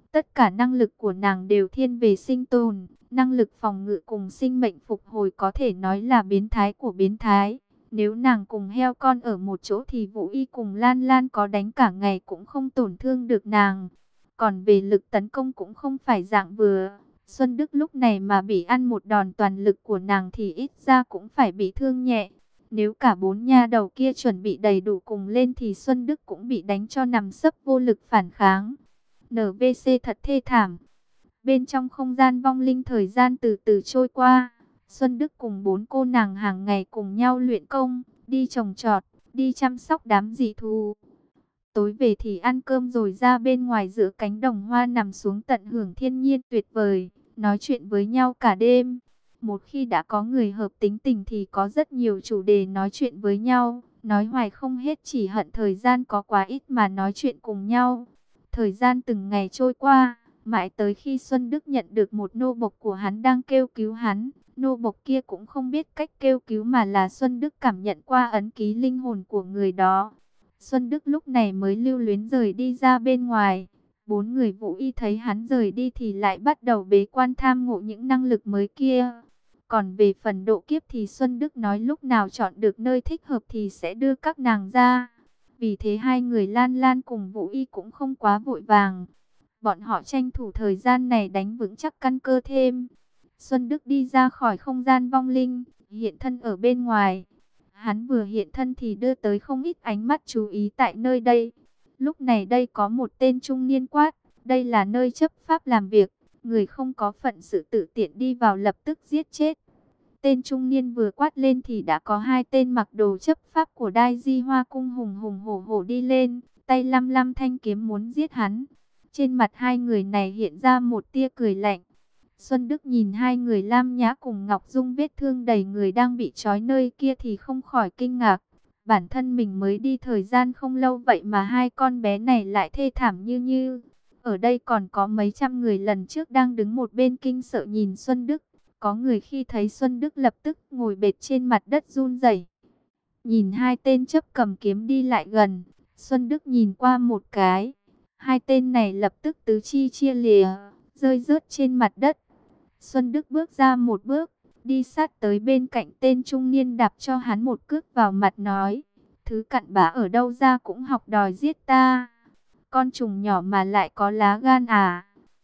Tất cả năng lực của nàng đều thiên về sinh tồn, năng lực phòng ngự cùng sinh mệnh phục hồi có thể nói là biến thái của biến thái. Nếu nàng cùng heo con ở một chỗ thì Vũ Y cùng Lan Lan có đánh cả ngày cũng không tổn thương được nàng. Còn về lực tấn công cũng không phải dạng vừa. Xuân Đức lúc này mà bị ăn một đòn toàn lực của nàng thì ít ra cũng phải bị thương nhẹ. Nếu cả bốn nha đầu kia chuẩn bị đầy đủ cùng lên thì Xuân Đức cũng bị đánh cho nằm sấp vô lực phản kháng. en vê xê thật thê thảm. Bên trong không gian vong linh thời gian từ từ trôi qua. Xuân Đức cùng bốn cô nàng hàng ngày cùng nhau luyện công, đi trồng trọt, đi chăm sóc đám dị thú. Tối về thì ăn cơm rồi ra bên ngoài giữa cánh đồng hoa nằm xuống tận hưởng thiên nhiên tuyệt vời, nói chuyện với nhau cả đêm. Một khi đã có người hợp tính tình thì có rất nhiều chủ đề nói chuyện với nhau, nói hoài không hết, chỉ hận thời gian có quá ít mà nói chuyện cùng nhau. Thời gian từng ngày trôi qua, mãi tới khi Xuân Đức nhận được một nô bộc của hắn đang kêu cứu hắn. Nô bộc kia cũng không biết cách kêu cứu mà là Xuân Đức cảm nhận qua ấn ký linh hồn của người đó. Xuân Đức lúc này mới lưu luyến rời đi ra bên ngoài. Bốn người Vũ Y thấy hắn rời đi thì lại bắt đầu bế quan tham ngộ những năng lực mới kia. Còn về phần độ kiếp thì Xuân Đức nói lúc nào chọn được nơi thích hợp thì sẽ đưa các nàng ra. Vì thế hai người Lan Lan cùng Vũ Y cũng không quá vội vàng. Bọn họ tranh thủ thời gian này đánh vững chắc căn cơ thêm. Xuân Đức đi ra khỏi không gian vong linh, hiện thân ở bên ngoài. Hắn vừa hiện thân thì đưa tới không ít ánh mắt chú ý tại nơi đây. Lúc này đây có một tên trung niên quát, đây là nơi chấp pháp làm việc, người không có phận sự tự tiện đi vào lập tức giết chết. Tên trung niên vừa quát lên thì đã có hai tên mặc đồ chấp pháp của Đai Di Hoa Cung hùng hùng hổ hổ đi lên, tay lăm lăm thanh kiếm muốn giết hắn. Trên mặt hai người này hiện ra một tia cười lạnh. Xuân Đức nhìn hai người Lam Nhã cùng Ngọc Dung vết thương đầy người đang bị trói nơi kia thì không khỏi kinh ngạc. Bản thân mình mới đi thời gian không lâu vậy mà hai con bé này lại thê thảm như như. Ở đây còn có mấy trăm người lần trước đang đứng một bên kinh sợ nhìn Xuân Đức. Có người khi thấy Xuân Đức lập tức ngồi bệt trên mặt đất run rẩy. Nhìn hai tên chấp cầm kiếm đi lại gần, Xuân Đức nhìn qua một cái. Hai tên này lập tức tứ chi chia lìa, rơi rớt trên mặt đất. Xuân Đức bước ra một bước, đi sát tới bên cạnh tên trung niên đạp cho hắn một cước vào mặt nói. Thứ cặn bã ở đâu ra cũng học đòi giết ta. Con trùng nhỏ mà lại có lá gan à.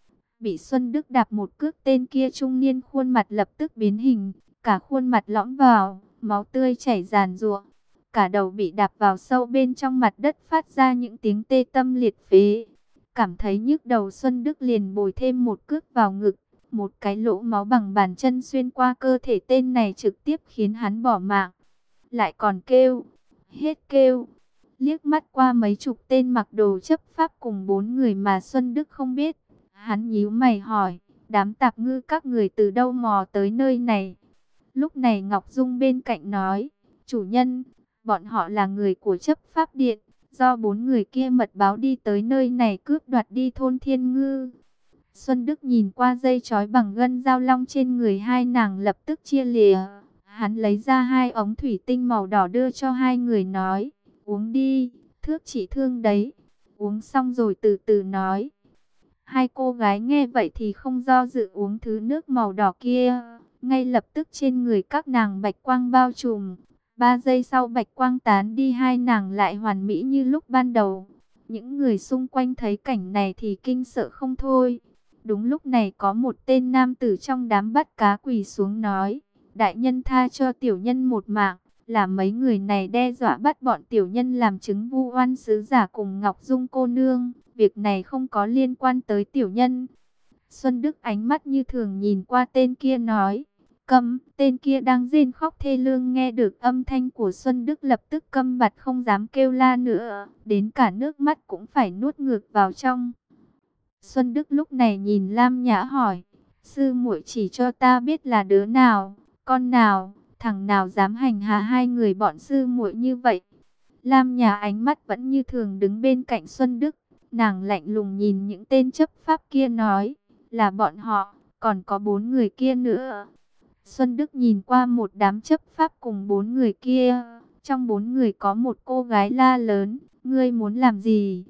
Bị Xuân Đức đạp một cước tên kia trung niên khuôn mặt lập tức biến hình. Cả khuôn mặt lõm vào, máu tươi chảy ràn rụa. Cả đầu bị đạp vào sâu bên trong mặt đất phát ra những tiếng tê tâm liệt phế. Cảm thấy nhức đầu Xuân Đức liền bồi thêm một cước vào ngực. Một cái lỗ máu bằng bàn chân xuyên qua cơ thể tên này trực tiếp khiến hắn bỏ mạng. Lại còn kêu, hết kêu. Liếc mắt qua mấy chục tên mặc đồ chấp pháp cùng bốn người mà Xuân Đức không biết. Hắn nhíu mày hỏi, đám tạp ngư các người từ đâu mò tới nơi này? Lúc này Ngọc Dung bên cạnh nói, chủ nhân, bọn họ là người của chấp pháp điện. Do bốn người kia mật báo đi tới nơi này cướp đoạt đi thôn Thiên Ngư. Xuân Đức nhìn qua dây trói bằng gân dao long trên người hai nàng lập tức chia lìa. Hắn lấy ra hai ống thủy tinh màu đỏ đưa cho hai người nói, uống đi, thuốc trị thương đấy. Uống xong rồi từ từ nói. Hai cô gái nghe vậy thì không do dự uống thứ nước màu đỏ kia. Ngay lập tức trên người các nàng bạch quang bao trùm. Ba giây sau bạch quang tán đi, hai nàng lại hoàn mỹ như lúc ban đầu. Những người xung quanh thấy cảnh này thì kinh sợ không thôi. Đúng lúc này có một tên nam tử trong đám bắt cá quỳ xuống nói, đại nhân tha cho tiểu nhân một mạng, là mấy người này đe dọa bắt bọn tiểu nhân làm chứng vu oan sứ giả cùng Ngọc Dung cô nương, việc này không có liên quan tới tiểu nhân. Xuân Đức ánh mắt như thường nhìn qua tên kia nói, câm. Tên kia đang rên khóc thê lương nghe được âm thanh của Xuân Đức lập tức câm bặt không dám kêu la nữa, đến cả nước mắt cũng phải nuốt ngược vào trong. Xuân Đức lúc này nhìn Lam Nhã hỏi, sư muội chỉ cho ta biết là đứa nào, con nào, thằng nào dám hành hạ hai người bọn sư muội như vậy. Lam Nhã ánh mắt vẫn như thường đứng bên cạnh Xuân Đức, nàng lạnh lùng nhìn những tên chấp pháp kia nói, là bọn họ, còn có bốn người kia nữa. Xuân Đức nhìn qua một đám chấp pháp cùng bốn người kia, trong bốn người có một cô gái la lớn, ngươi muốn làm gì?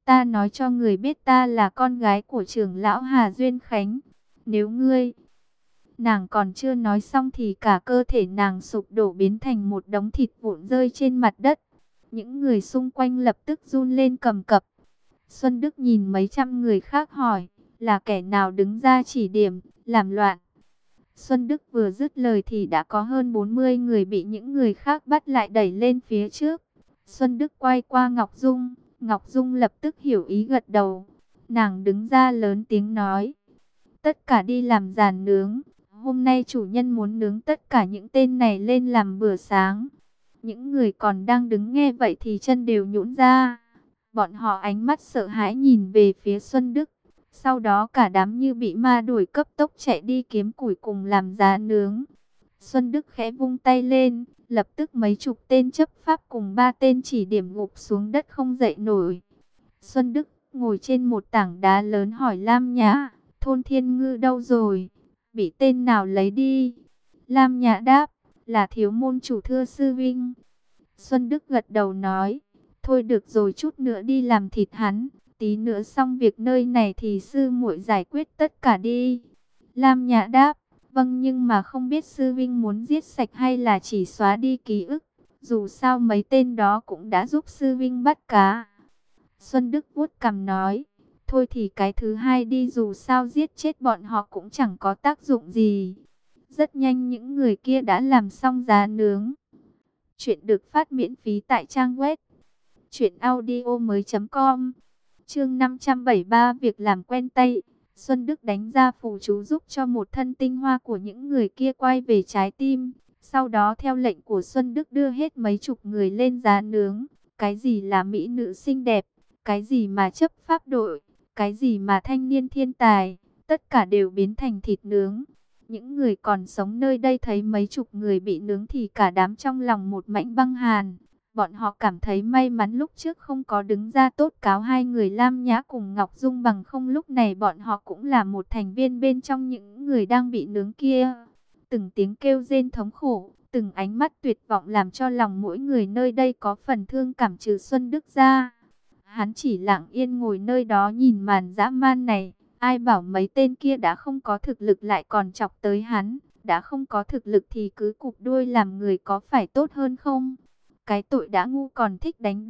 ta nói cho người biết ta là con gái của trưởng lão Hà Duyên Khánh. Nếu ngươi... Nàng còn chưa nói xong thì cả cơ thể nàng sụp đổ biến thành một đống thịt vụn rơi trên mặt đất. Những người xung quanh lập tức run lên cầm cập. Xuân Đức nhìn mấy trăm người khác hỏi, là kẻ nào đứng ra chỉ điểm, làm loạn. Xuân Đức vừa dứt lời thì đã có hơn bốn mươi người bị những người khác bắt lại đẩy lên phía trước. Xuân Đức quay qua Ngọc Dung, Ngọc Dung lập tức hiểu ý gật đầu. Nàng đứng ra lớn tiếng nói, tất cả đi làm giàn nướng. Hôm nay chủ nhân muốn nướng tất cả những tên này lên làm bữa sáng. Những người còn đang đứng nghe vậy thì chân đều nhũn ra. Bọn họ ánh mắt sợ hãi nhìn về phía Xuân Đức. Sau đó cả đám như bị ma đuổi cấp tốc chạy đi kiếm củi cùng làm giá nướng. Xuân Đức khẽ vung tay lên, lập tức mấy chục tên chấp pháp cùng ba tên chỉ điểm gục xuống đất không dậy nổi. Xuân Đức ngồi trên một tảng đá lớn hỏi Lam Nhã, thôn Thiên Ngư đâu rồi? Bị tên nào lấy đi? Lam Nhã đáp, là thiếu môn chủ thưa sư vinh. Xuân Đức gật đầu nói, thôi được rồi, chút nữa đi làm thịt hắn, tí nữa xong việc nơi này thì sư muội giải quyết tất cả đi. Lam Nhã đáp, vâng, nhưng mà không biết sư vinh muốn giết sạch hay là chỉ xóa đi ký ức, dù sao mấy tên đó cũng đã giúp sư vinh bắt cá. Xuân Đức vuốt cằm nói, thôi thì cái thứ hai đi, dù sao giết chết bọn họ cũng chẳng có tác dụng gì. Rất nhanh những người kia đã làm xong giá nướng. Chuyện được phát miễn phí tại trang web truyện audio mới chấm com. Chương năm trăm bảy mươi ba, việc làm quen tay. Xuân Đức đánh ra phù chú giúp cho một thân tinh hoa của những người kia quay về trái tim. Sau đó theo lệnh của Xuân Đức đưa hết mấy chục người lên giá nướng. Cái gì là mỹ nữ xinh đẹp, cái gì mà chấp pháp đội, cái gì mà thanh niên thiên tài, tất cả đều biến thành thịt nướng. Những người còn sống nơi đây thấy mấy chục người bị nướng thì cả đám trong lòng một mảnh băng hàn. Bọn họ cảm thấy may mắn lúc trước không có đứng ra tốt cáo hai người Lam Nhã cùng Ngọc Dung, bằng không lúc này bọn họ cũng là một thành viên bên trong những người đang bị nướng kia. Từng tiếng kêu rên thống khổ, từng ánh mắt tuyệt vọng làm cho lòng mỗi người nơi đây có phần thương cảm, trừ Xuân Đức ra. Hắn chỉ lặng yên ngồi nơi đó nhìn màn dã man này. Ai bảo mấy tên kia đã không có thực lực lại còn chọc tới hắn. Đã không có thực lực thì cứ cụp đuôi làm người có phải tốt hơn không? Cái tội đã ngu còn thích đánh.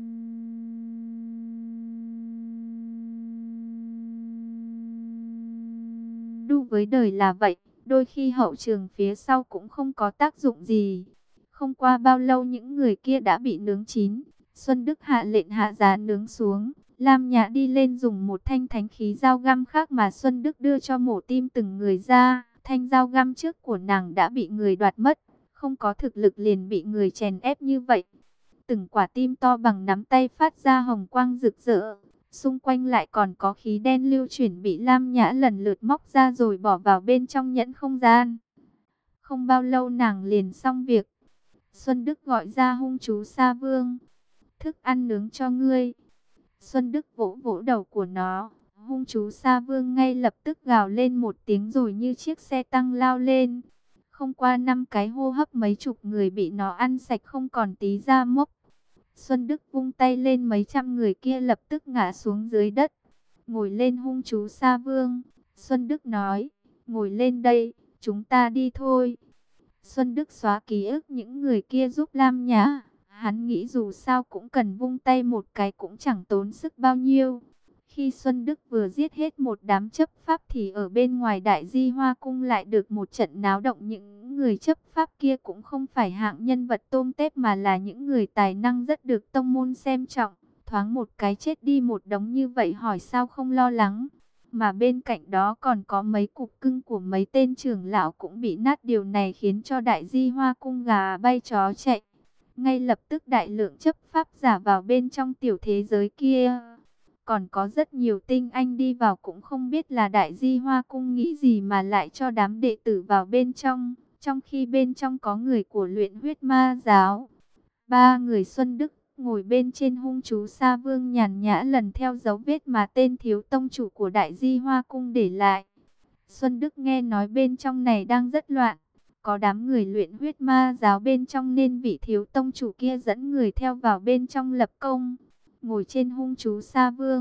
Đu với đời là vậy. Đôi khi hậu trường phía sau cũng không có tác dụng gì. Không qua bao lâu những người kia đã bị nướng chín. Xuân Đức hạ lệnh hạ giá nướng xuống. Lam Nhã đi lên dùng một thanh thánh khí dao găm khác mà Xuân Đức đưa cho mổ tim từng người ra. Thanh dao găm trước của nàng đã bị người đoạt mất. Không có thực lực liền bị người chèn ép như vậy. Từng quả tim to bằng nắm tay phát ra hồng quang rực rỡ. Xung quanh lại còn có khí đen lưu chuyển bị Lam Nhã lần lượt móc ra rồi bỏ vào bên trong nhẫn không gian. Không bao lâu nàng liền xong việc. Xuân Đức gọi ra hung chú Sa Vương. Thức ăn nướng cho ngươi. Xuân Đức vỗ vỗ đầu của nó. Hung chú Sa Vương ngay lập tức gào lên một tiếng rồi như chiếc xe tăng lao lên. Không qua năm cái hô hấp mấy chục người bị nó ăn sạch không còn tí da mốc. Xuân Đức vung tay lên, mấy trăm người kia lập tức ngã xuống dưới đất. Ngồi lên hung chú Sa Vương. Xuân Đức nói, ngồi lên đây, chúng ta đi thôi. Xuân Đức xóa ký ức những người kia giúp Lam Nhã. Hắn nghĩ dù sao cũng cần vung tay một cái cũng chẳng tốn sức bao nhiêu. Khi Xuân Đức vừa giết hết một đám chấp pháp thì ở bên ngoài Đại Di Hoa Cung lại được một trận náo động. Những người chấp pháp kia cũng không phải hạng nhân vật tôm tép mà là những người tài năng rất được tông môn xem trọng. Thoáng một cái chết đi một đống như vậy hỏi sao không lo lắng. Mà bên cạnh đó còn có mấy cục cưng của mấy tên trưởng lão cũng bị nát. Điều này khiến cho Đại Di Hoa Cung gà bay chó chạy. Ngay lập tức đại lượng chấp pháp giả vào bên trong tiểu thế giới kia. Còn có rất nhiều tinh anh đi vào cũng không biết là Đại Di Hoa Cung nghĩ gì mà lại cho đám đệ tử vào bên trong. Trong khi bên trong có người của luyện huyết ma giáo. Ba người Xuân Đức ngồi bên trên hung chú Sa Vương nhàn nhã lần theo dấu vết mà tên thiếu tông chủ của Đại Di Hoa Cung để lại. Xuân Đức nghe nói bên trong này đang rất loạn. Có đám người luyện huyết ma giáo bên trong nên vị thiếu tông chủ kia dẫn người theo vào bên trong lập công. Ngồi trên hung chú Sa Vương,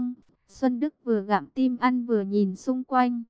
Xuân Đức vừa gặm tim ăn vừa nhìn xung quanh.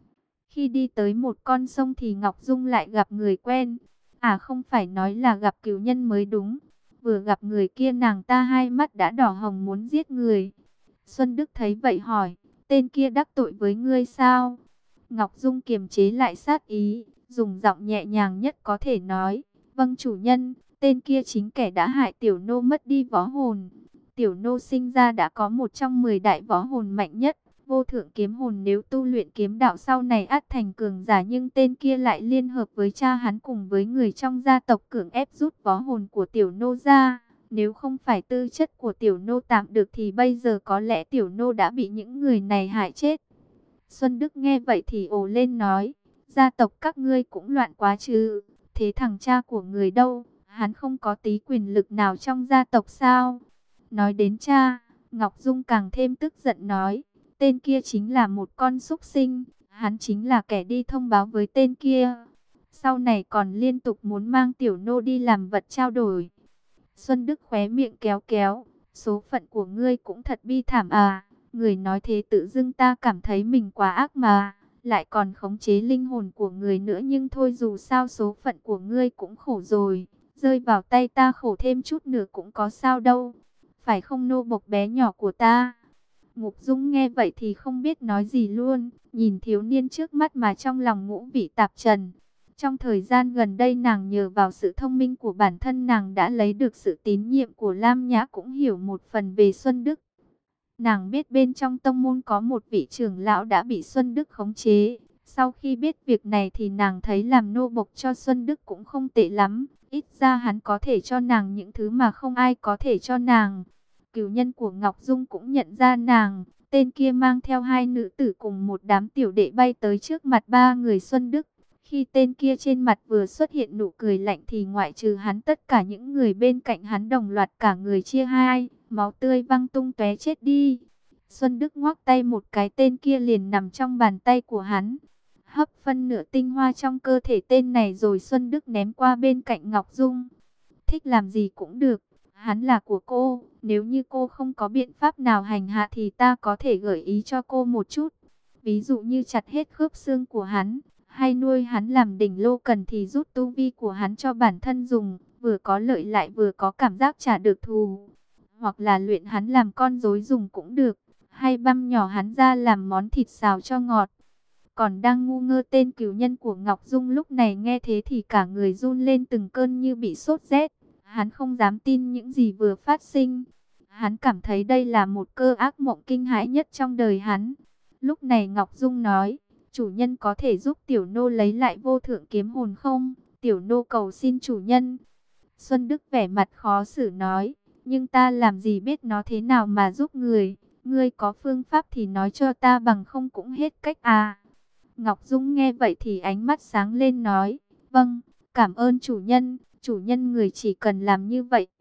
Khi đi tới một con sông thì Ngọc Dung lại gặp người quen. À không phải nói là gặp cửu nhân mới đúng. Vừa gặp người kia nàng ta hai mắt đã đỏ hồng muốn giết người. Xuân Đức thấy vậy hỏi, tên kia đắc tội với ngươi sao? Ngọc Dung kiềm chế lại sát ý, dùng giọng nhẹ nhàng nhất có thể nói, vâng chủ nhân, tên kia chính kẻ đã hại tiểu nô mất đi võ hồn. Tiểu nô sinh ra đã có một trong mười đại võ hồn mạnh nhất, vô thượng kiếm hồn, nếu tu luyện kiếm đạo sau này ắt thành cường giả, nhưng tên kia lại liên hợp với cha hắn cùng với người trong gia tộc cưỡng ép rút võ hồn của tiểu nô ra. Nếu không phải tư chất của tiểu nô tạm được thì bây giờ có lẽ tiểu nô đã bị những người này hại chết. Xuân Đức nghe vậy thì ồ lên nói, gia tộc các ngươi cũng loạn quá chứ, thế thằng cha của người đâu, hắn không có tí quyền lực nào trong gia tộc sao? Nói đến cha, Ngọc Dung càng thêm tức giận nói, tên kia chính là một con súc sinh, hắn chính là kẻ đi thông báo với tên kia. Sau này còn liên tục muốn mang tiểu nô đi làm vật trao đổi. Xuân Đức khóe miệng kéo kéo, số phận của ngươi cũng thật bi thảm à. Người nói thế tự dưng ta cảm thấy mình quá ác mà, lại còn khống chế linh hồn của người nữa, nhưng thôi dù sao số phận của ngươi cũng khổ rồi, rơi vào tay ta khổ thêm chút nữa cũng có sao đâu, phải không nô bộc bé nhỏ của ta? Ngục Dung nghe vậy thì không biết nói gì luôn, nhìn thiếu niên trước mắt mà trong lòng ngũ vị tạp trần. Trong thời gian gần đây nàng nhờ vào sự thông minh của bản thân nàng đã lấy được sự tín nhiệm của Lam Nhã, cũng hiểu một phần về Xuân Đức. Nàng biết bên trong tông môn có một vị trưởng lão đã bị Xuân Đức khống chế. Sau khi biết việc này thì nàng thấy làm nô bộc cho Xuân Đức cũng không tệ lắm. Ít ra hắn có thể cho nàng những thứ mà không ai có thể cho nàng. Cửu nhân của Ngọc Dung cũng nhận ra nàng. Tên kia mang theo hai nữ tử cùng một đám tiểu đệ bay tới trước mặt ba người Xuân Đức. Khi tên kia trên mặt vừa xuất hiện nụ cười lạnh thì ngoại trừ hắn, tất cả những người bên cạnh hắn đồng loạt cả người chia hai, máu tươi văng tung tóe chết đi. Xuân Đức ngoắc tay một cái, tên kia liền nằm trong bàn tay của hắn. Hấp phân nửa tinh hoa trong cơ thể tên này rồi Xuân Đức ném qua bên cạnh Ngọc Dung. Thích làm gì cũng được, hắn là của cô, nếu như cô không có biện pháp nào hành hạ thì ta có thể gợi ý cho cô một chút. Ví dụ như chặt hết khớp xương của hắn, hay nuôi hắn làm đỉnh lô, cần thì rút tu vi của hắn cho bản thân dùng, vừa có lợi lại vừa có cảm giác trả được thù. Hoặc là luyện hắn làm con rối dùng cũng được, hay băm nhỏ hắn ra làm món thịt xào cho ngọt. Còn đang ngu ngơ, tên cửu nhân của Ngọc Dung lúc này nghe thế thì cả người run lên từng cơn như bị sốt rét. Hắn không dám tin những gì vừa phát sinh. Hắn cảm thấy đây là một cơ ác mộng kinh hãi nhất trong đời hắn. Lúc này Ngọc Dung nói, chủ nhân có thể giúp tiểu nô lấy lại vô thượng kiếm hồn không? Tiểu nô cầu xin chủ nhân. Xuân Đức vẻ mặt khó xử nói, nhưng ta làm gì biết nó thế nào mà giúp người. Ngươi có phương pháp thì nói cho ta, bằng không cũng hết cách à. Ngọc Dung nghe vậy thì ánh mắt sáng lên nói, vâng, cảm ơn chủ nhân. Chủ nhân người chỉ cần làm như vậy